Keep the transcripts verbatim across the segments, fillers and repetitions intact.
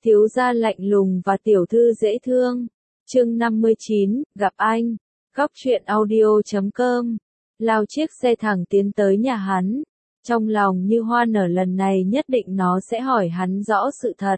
Thiếu gia lạnh lùng và tiểu thư dễ thương. Chương năm mươi chín, gặp anh. Góc truyện audio chấm com. Lao chiếc xe thẳng tiến tới nhà hắn. Trong lòng như hoa nở, lần này nhất định nó sẽ hỏi hắn rõ sự thật.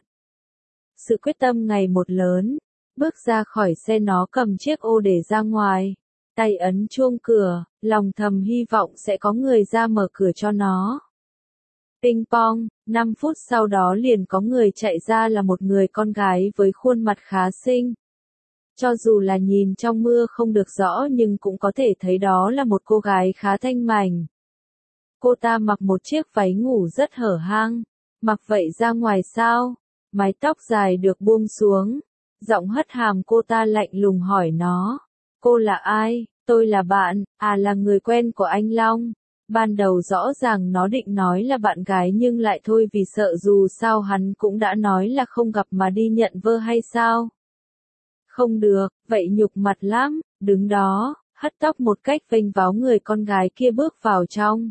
Sự quyết tâm ngày một lớn. Bước ra khỏi xe, nó cầm chiếc ô để ra ngoài. Tay ấn chuông cửa, lòng thầm hy vọng sẽ có người ra mở cửa cho nó. Ping pong, năm phút sau đó liền có người chạy ra, là một người con gái với khuôn mặt khá xinh. Cho dù là nhìn trong mưa không được rõ nhưng cũng có thể thấy đó là một cô gái khá thanh mảnh. Cô ta mặc một chiếc váy ngủ rất hở hang. Mặc vậy ra ngoài sao? Mái tóc dài được buông xuống. Giọng hất hàm cô ta lạnh lùng hỏi nó. Cô là ai? Tôi là bạn, à là người quen của anh Long. Ban đầu rõ ràng nó định nói là bạn gái nhưng lại thôi vì sợ dù sao hắn cũng đã nói là không gặp mà đi nhận vơ hay sao. Không được, vậy nhục mặt lắm, đứng đó, hất tóc một cách vênh váo, người con gái kia bước vào trong.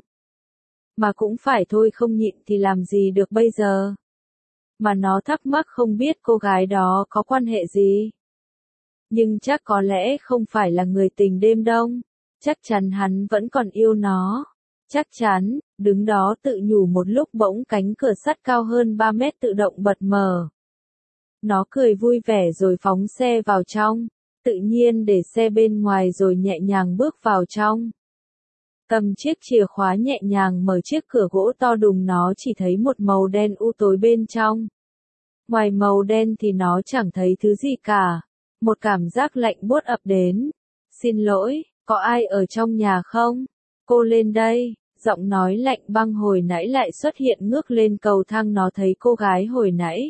Mà cũng phải thôi, không nhịn thì làm gì được bây giờ. Mà nó thắc mắc không biết cô gái đó có quan hệ gì. Nhưng chắc có lẽ không phải là người tình đêm đông. Chắc chắn hắn vẫn còn yêu nó. Chắc chắn, đứng đó tự nhủ một lúc bỗng cánh cửa sắt cao hơn ba mét tự động bật mở. Nó cười vui vẻ rồi phóng xe vào trong. Tự nhiên để xe bên ngoài rồi nhẹ nhàng bước vào trong. Cầm chiếc chìa khóa nhẹ nhàng mở chiếc cửa gỗ to đùng, nó chỉ thấy một màu đen u tối bên trong. Ngoài màu đen thì nó chẳng thấy thứ gì cả. Một cảm giác lạnh buốt ập đến. Xin lỗi, có ai ở trong nhà không? Cô lên đây. Giọng nói lạnh băng hồi nãy lại xuất hiện ngước lên cầu thang, nó thấy cô gái hồi nãy.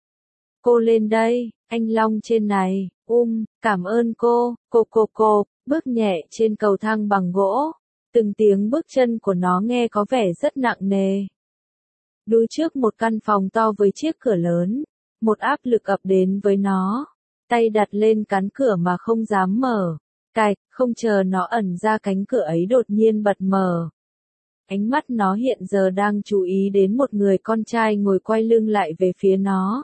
Cô lên đây, anh Long trên này, um, cảm ơn cô, cô cô cô, bước nhẹ trên cầu thang bằng gỗ. Từng tiếng bước chân của nó nghe có vẻ rất nặng nề. Đuôi trước một căn phòng to với chiếc cửa lớn, một áp lực ập đến với nó. Tay đặt lên cán cửa mà không dám mở. Cạch, không chờ nó ẩn ra, cánh cửa ấy đột nhiên bật mở. Ánh mắt nó hiện giờ đang chú ý đến một người con trai ngồi quay lưng lại về phía nó.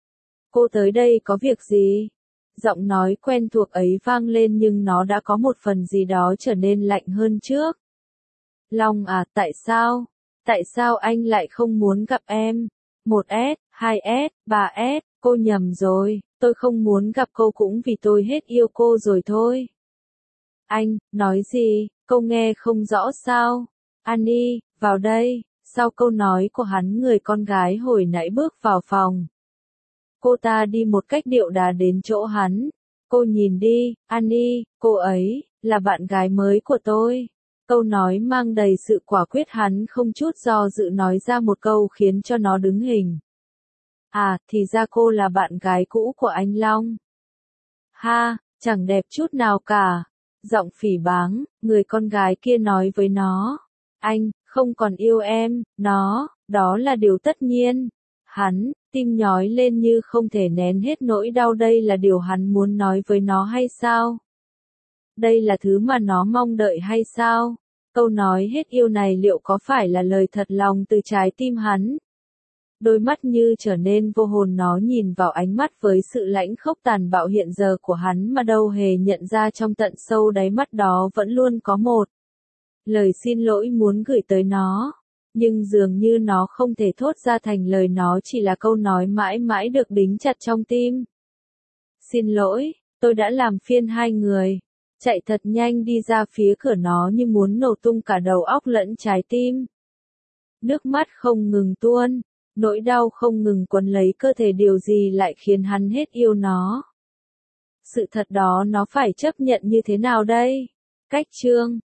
Cô tới đây có việc gì? Giọng nói quen thuộc ấy vang lên nhưng nó đã có một phần gì đó trở nên lạnh hơn trước. Long à, tại sao? Tại sao anh lại không muốn gặp em? Một S, hai S, ba S, cô nhầm rồi, tôi không muốn gặp cô cũng vì tôi hết yêu cô rồi thôi. Anh, nói gì, cô nghe không rõ sao? Annie, vào đây. Sau câu nói của hắn, người con gái hồi nãy bước vào phòng. Cô ta đi một cách điệu đà đến chỗ hắn. Cô nhìn đi, Annie, cô ấy, là bạn gái mới của tôi. Câu nói mang đầy sự quả quyết, hắn không chút do dự nói ra một câu khiến cho nó đứng hình. À, thì ra cô là bạn gái cũ của anh Long. Ha, chẳng đẹp chút nào cả. Giọng phỉ báng, người con gái kia nói với nó. Anh, không còn yêu em, nó, đó là điều tất nhiên. Hắn, tim nhói lên như không thể nén hết nỗi đau, đây là điều hắn muốn nói với nó hay sao? Đây là thứ mà nó mong đợi hay sao? Câu nói hết yêu này liệu có phải là lời thật lòng từ trái tim hắn? Đôi mắt như trở nên vô hồn, nó nhìn vào ánh mắt với sự lãnh khốc tàn bạo hiện giờ của hắn mà đâu hề nhận ra trong tận sâu đáy mắt đó vẫn luôn có một lời xin lỗi muốn gửi tới nó. Nhưng dường như nó không thể thốt ra thành lời, nó chỉ là câu nói mãi mãi được đính chặt trong tim. Xin lỗi, tôi đã làm phiền hai người. Chạy thật nhanh đi ra phía cửa, nó như muốn nổ tung cả đầu óc lẫn trái tim. Nước mắt không ngừng tuôn, nỗi đau không ngừng quấn lấy cơ thể, điều gì lại khiến hắn hết yêu nó. Sự thật đó nó phải chấp nhận như thế nào đây? Cách chương